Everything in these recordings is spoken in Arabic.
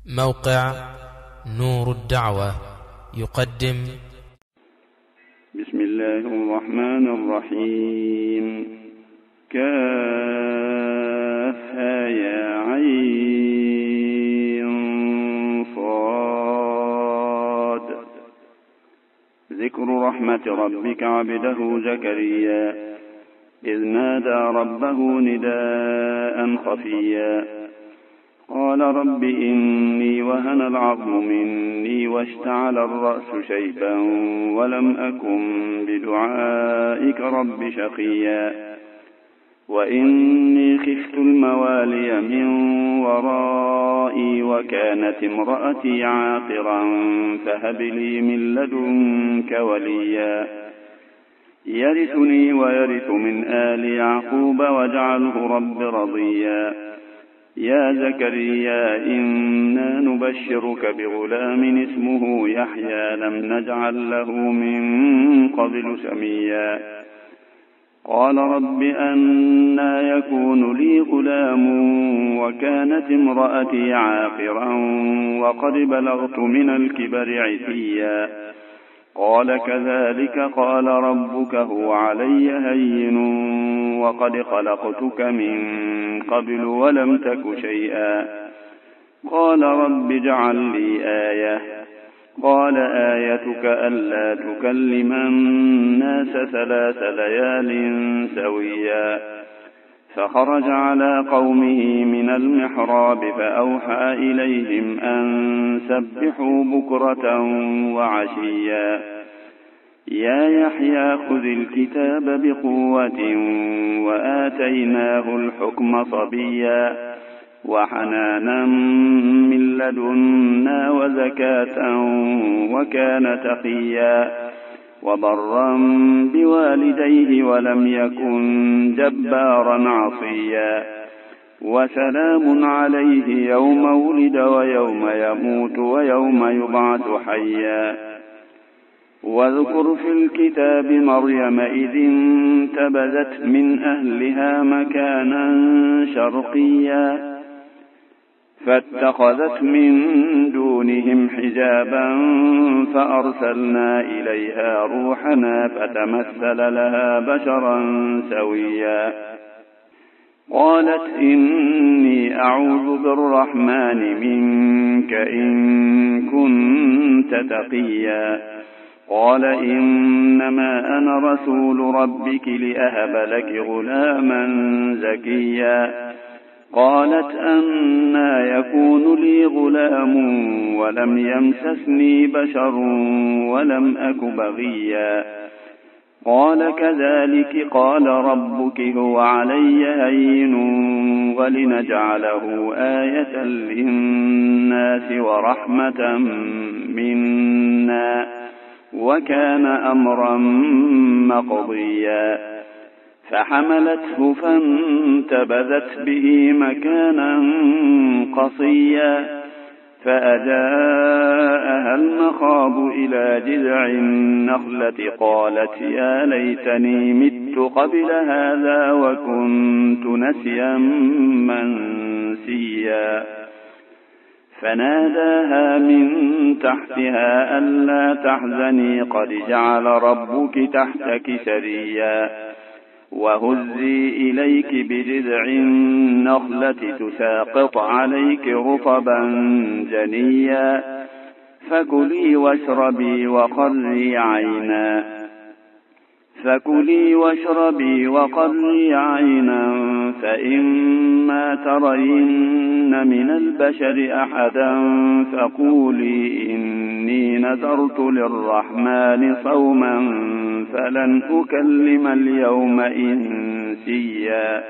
موقع نور الدعوة يقدم بسم الله الرحمن الرحيم. كافها يا عين صاد. ذكر رحمة ربك عبده زكريا إذ نادى ربه نداء خفيا قال رب إني وهن العظم مني واشتعل الرأس شيبا ولم أكن بدعائك رب شقيا وإني خفت الموالي من ورائي وكانت امرأتي عاقرا فهب لي من لدنك وليا يرثني ويرث من آل يعقوب واجعله رب رضيا يا زكريا إنا نبشرك بغلام اسمه يحيى لم نجعل له من قبل سميا قال رب أنى يكون لي غلام وكانت امرأتي عاقرا وقد بلغت من الكبر عتيا قال كذلك قال ربك هو علي هين وقد خلقتك من قبل ولم تك شيئا قال رب اجعل لي آية قال آيتك ألا تكلم الناس 3 ليال سويا فخرج على قومه من المحراب فأوحى إليهم أن سبحوا بكرة وعشيا يا يحيى خذ الكتاب بقوة وآتيناه الحكم صبيا وحنانا من لدنا وزكاة وكان تقيا وبرا بوالديه ولم يكن جبارا عصيا وسلام عليه يوم ولد ويوم يموت ويوم يبعث حيا واذكر في الكتاب مريم إذ انتبذت من أهلها مكانا شرقيا فاتخذت من دونهم حجابا فأرسلنا إليها روحنا فتمثل لها بشرا سويا قالت إني أعوذ بالرحمن منك إن كنت تقيا قال إنما أنا رسول ربك لأهب لك غلاما زكيا قالت أنى يكون لي غلام ولم يمسسني بشر ولم أك بغيا قال كذلك قال ربك هو علي هين ولنجعله آية للناس ورحمة منا وكان أمرا مقضيا فحملته فانتبذت به مكانا قصيا فأجاءها المخاض إلى جذع النخلة قالت يا ليتني مت قبل هذا وكنت نسيا منسيا فناداها من تحتها ألا تحزني قد جعل ربك تحتك سريا وهزي إليك بجذع النخلة تساقط عليك رطبا جنيا فكلي واشربي وقري عينا فإما ترين من البشر أحدا فقولي إني نذرت للرحمن صوما فلن أكلم اليوم إنسيا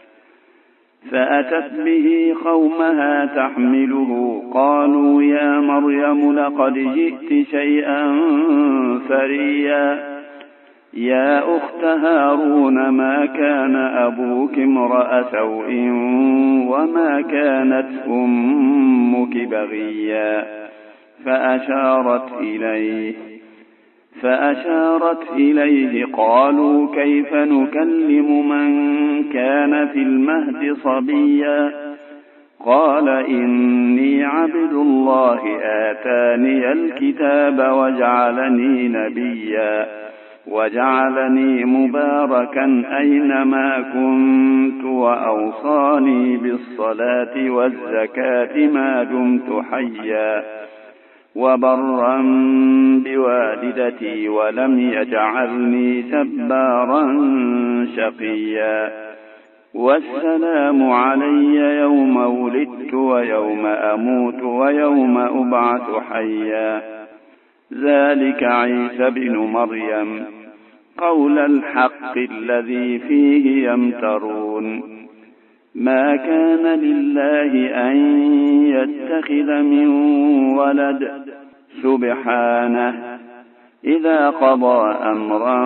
فأتت به قومها تحمله قالوا يا مريم لقد جئت شيئا فريا يا أخت هارون ما كان أبوك امرأ سوء وما كانت أمك بغيا فأشارت إليه قالوا كيف نكلم من كان في المهد صبيا قال إني عبد الله آتاني الكتاب وجعلني نبيا وجعلني مباركا أينما كنت وأوصاني بالصلاة والزكاة ما دمت حيا وبرا بوالدتي ولم يجعلني جبارا شقيا والسلام علي يوم ولدت ويوم أموت ويوم أبعث حيا ذلك عيسى بن مريم قول الحق الذي فيه يمترون ما كان لله أن يتخذ من ولد سبحانه إذا قضى أمرا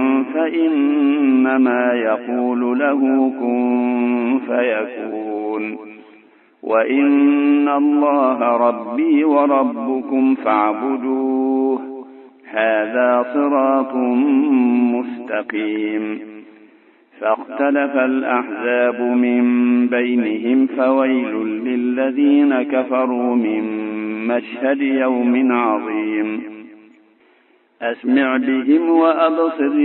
فإنما يقول له كن فيكون وإن الله ربي وربكم فاعبدوه هذا صراط مستقيم فاختلف الأحزاب من بينهم فويل للذين كفروا من مشهد يوم عظيم أسمع بهم وأبصر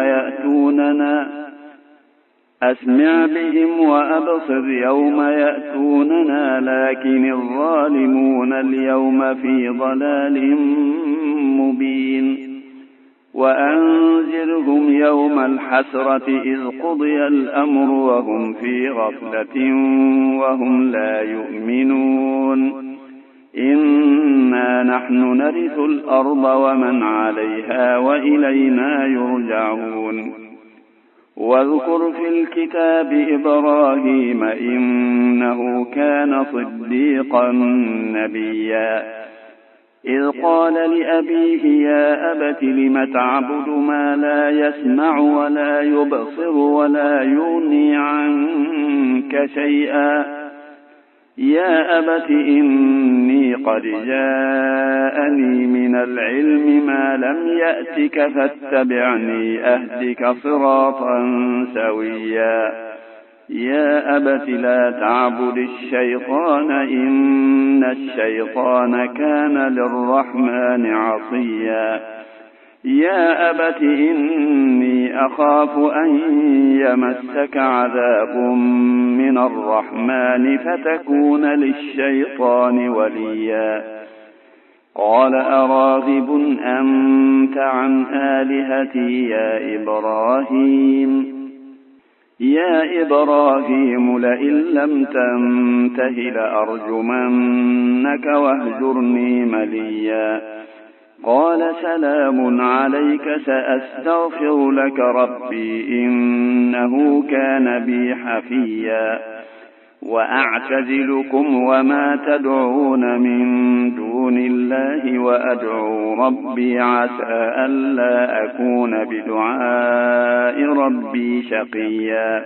يوم يأتوننا لكن الظالمون اليوم في ضلال مبين وأنذرهم يوم الحسرة إذ قضي الأمر وهم في غفلة وهم لا يؤمنون إنا نحن نرث الأرض ومن عليها وإلينا يرجعون واذكر في الكتاب إبراهيم إنه كان صديقا نبيا إذ قال لأبيه يا أبت لم تعبد ما لا يسمع ولا يبصر ولا يغني عنك شيئا يا أبت إني قد جاءني من العلم ما لم يأتك فاتبعني أهدك صراطا سويا يا أبت لا تعبد الشيطان إن الشيطان كان للرحمن عصيا يا أبت إني أخاف أن يمسك عذاب من الرحمن فتكون للشيطان وليا قال أراغب أنت عن آلهتي يا إبراهيم لئن لم تنته لأرجمنك واهجرني مليا قال سلام عليك سأستغفر لك ربي إنه كان بي حفيا وأعتزلكم وما تدعون من دون الله وأدعو ربي عسى ألا أكون بدعاء ربي شقيا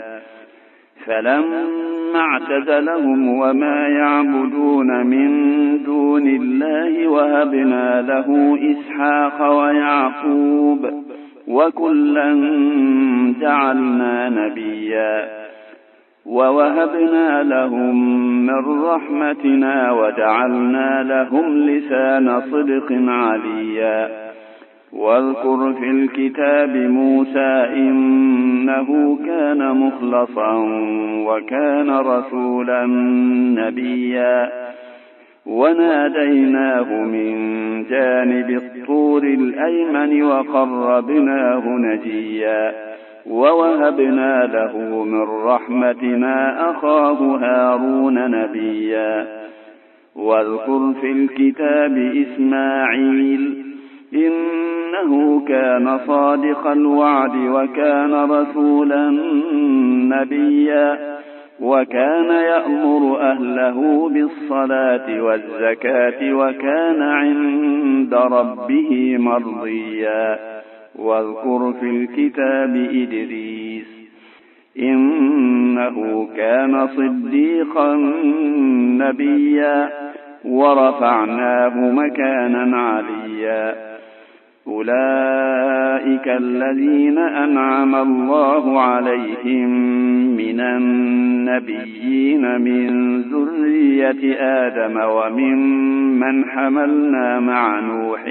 فلما اعتزلهم وما يعبدون من دون الله وهبنا له إسحاق ويعقوب وكلا جعلنا نبيا ووهبنا لهم من رحمتنا وجعلنا لهم لسان صدق عليا واذكر في الكتاب موسى إنه كان مخلصا وكان رسولا نبيا وناديناه من جانب الطور الأيمن وقربناه نجيا ووهبنا له من رحمتنا أخاه هارون نبيا واذكر في الكتاب إسماعيل إنه كان صادق الوعد وكان رسولا نبيا وكان يأمر أهله بالصلاة والزكاة وكان عند ربه مرضيا واذكر في الكتاب إدريس إنه كان صديقا نبيا ورفعناه مكانا عليا أولئك الذين أنعم الله عليهم من النبيين من ذرية آدم وممن حملنا مع نوح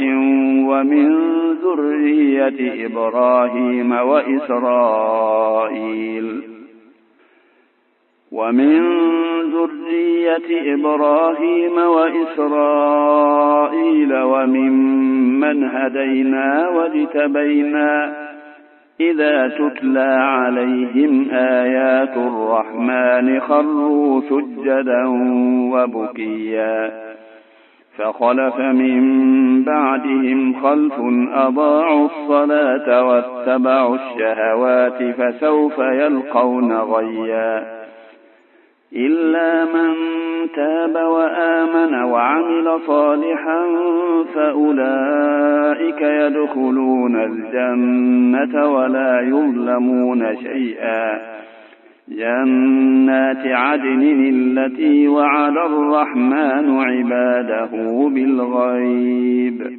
ومن ذرية إبراهيم وإسرائيل وممن هدينا واجتبينا إذا تتلى عليهم آيات الرحمن خروا سجدا وبكيا فخلف من بعدهم خلف أضاعوا الصلاة واتبعوا الشهوات فسوف يلقون غيا إلا من تاب وآمن وعمل صالحا فأولئك يدخلون الجنة ولا يظلمون شيئا جنات عدن التي وعد الرحمن عباده بالغيب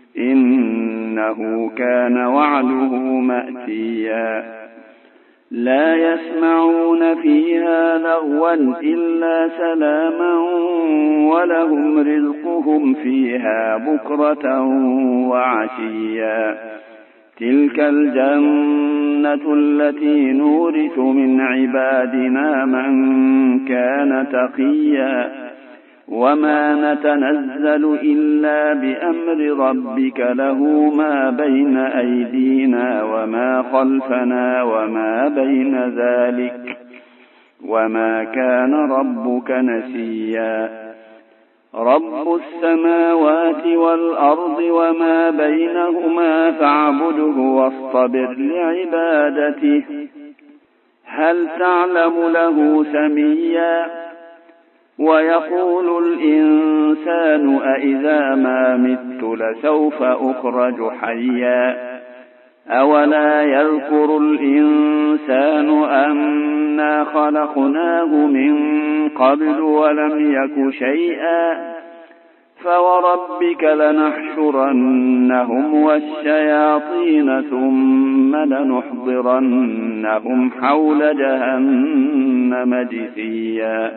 إنه كان وعده مأتيا لا يسمعون فيها لغوا إلا سلاما ولهم رزقهم فيها بكرة وعشيا تلك الجنة التي نورث من عبادنا من كان تقيا وما نتنزل إلا بأمر ربك له ما بين أيدينا وما خلفنا وما بين ذلك وما كان ربك نسيا رب السماوات والأرض وما بينهما فاعبده واصطبر لعبادته هل تعلم له سميا ويقول الإنسان أإذا ما مت لسوف أخرج حيا أولا يذكر الإنسان أنا خلقناه من قبل ولم يك شيئا فوربك لنحشرنهم والشياطين ثم لنحضرنهم حول جهنم جثيا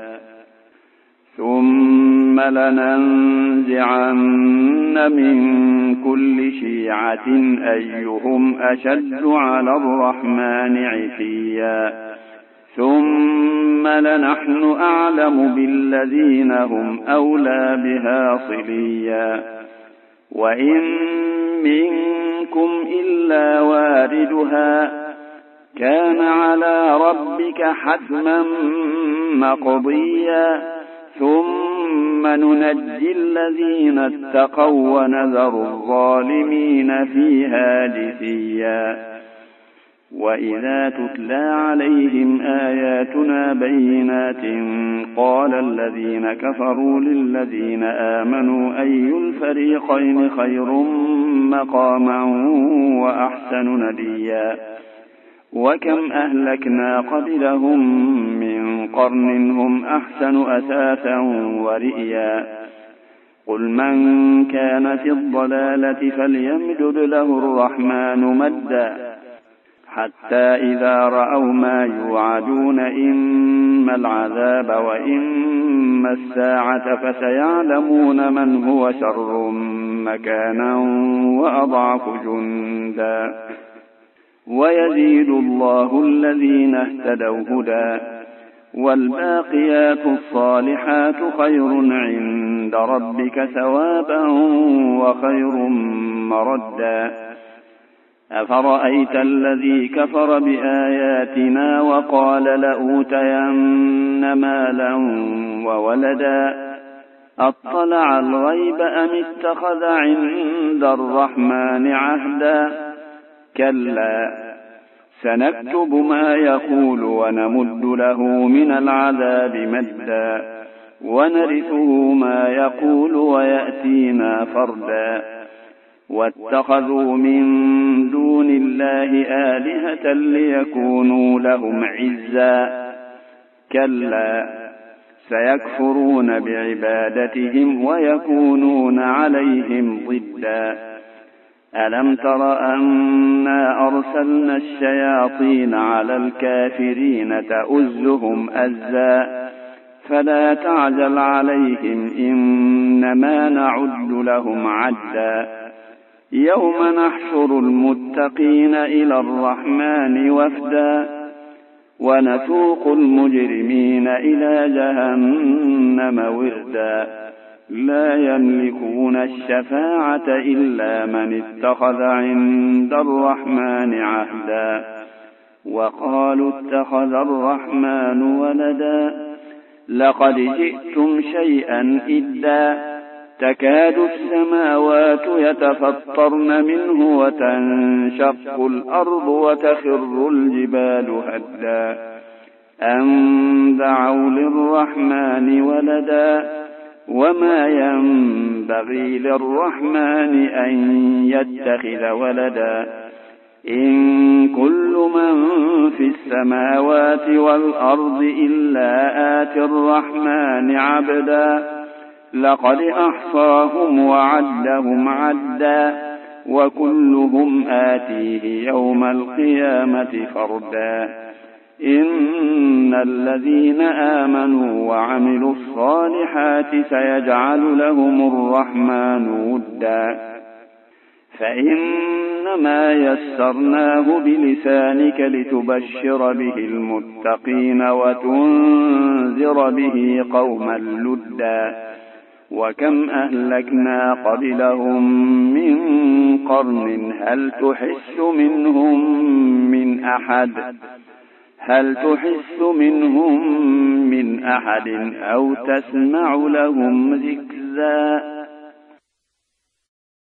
ثم لننزعن من كل شيعة أيهم أشد على الرحمن عتيا ثم لنحن أعلم بالذين هم أولى بها صليا وإن منكم إلا واردها كان على ربك حتما مقضيا ثم ننجي الذين اتقوا ونذر الظالمين فيها جثيا وإذا تتلى عليهم آياتنا بينات قال الذين كفروا للذين آمنوا أي الفريقين خير مقاما وأحسن نديا وكم أهلكنا قبلهم من قرن هم أحسن أثاثا ورئيا قل من كان في الضلالة فليمدد له الرحمن مدا حتى إذا رأوا ما يوعدون إما العذاب وإما الساعة فسيعلمون من هو شر مكانا وأضعف جندا ويزيد الله الذين اهتدوا هدى والباقيات الصالحات خير عند ربك ثوابا وخير مردا أفرأيت الذي كفر بآياتنا وقال لأوتين مالا وولدا أطلع الغيب أم اتخذ عند الرحمن عهدا كلا سنكتب ما يقول ونمد له من العذاب مدا ونرثه ما يقول ويأتينا فردا واتخذوا من دون الله آلهة ليكونوا لهم عزا كلا سيكفرون بعبادتهم ويكونون عليهم ضدا ألم تر أنا أرسلنا الشياطين على الكافرين تؤزهم أزا فلا تعجل عليهم إنما نعد لهم عدا يوم نحشر المتقين إلى الرحمن وفدا ونسوق المجرمين إلى جهنم وردا لا يملكون الشفاعة إلا من اتخذ عند الرحمن عهدا وقالوا اتخذ الرحمن ولدا لقد جئتم شيئا إدا تكاد السماوات يتفطرن منه وتنشق الأرض وتخر الجبال هدا أن دعوا للرحمن ولدا وما ينبغي للرحمن أن يتخذ ولدا إن كل من في السماوات والأرض إلا آتي الرحمن عبدا لقد أحصاهم وعدهم عدا وكلهم آتيه يوم القيامة فردا إن الذين آمنوا وعملوا الصالحات سيجعل لهم الرحمن ودا فإنما يسرناه بلسانك لتبشر به المتقين وتنذر به قوما لدا وكم أهلكنا قبلهم من قرن هل تحس منهم من أحد أو تسمع لهم ركزا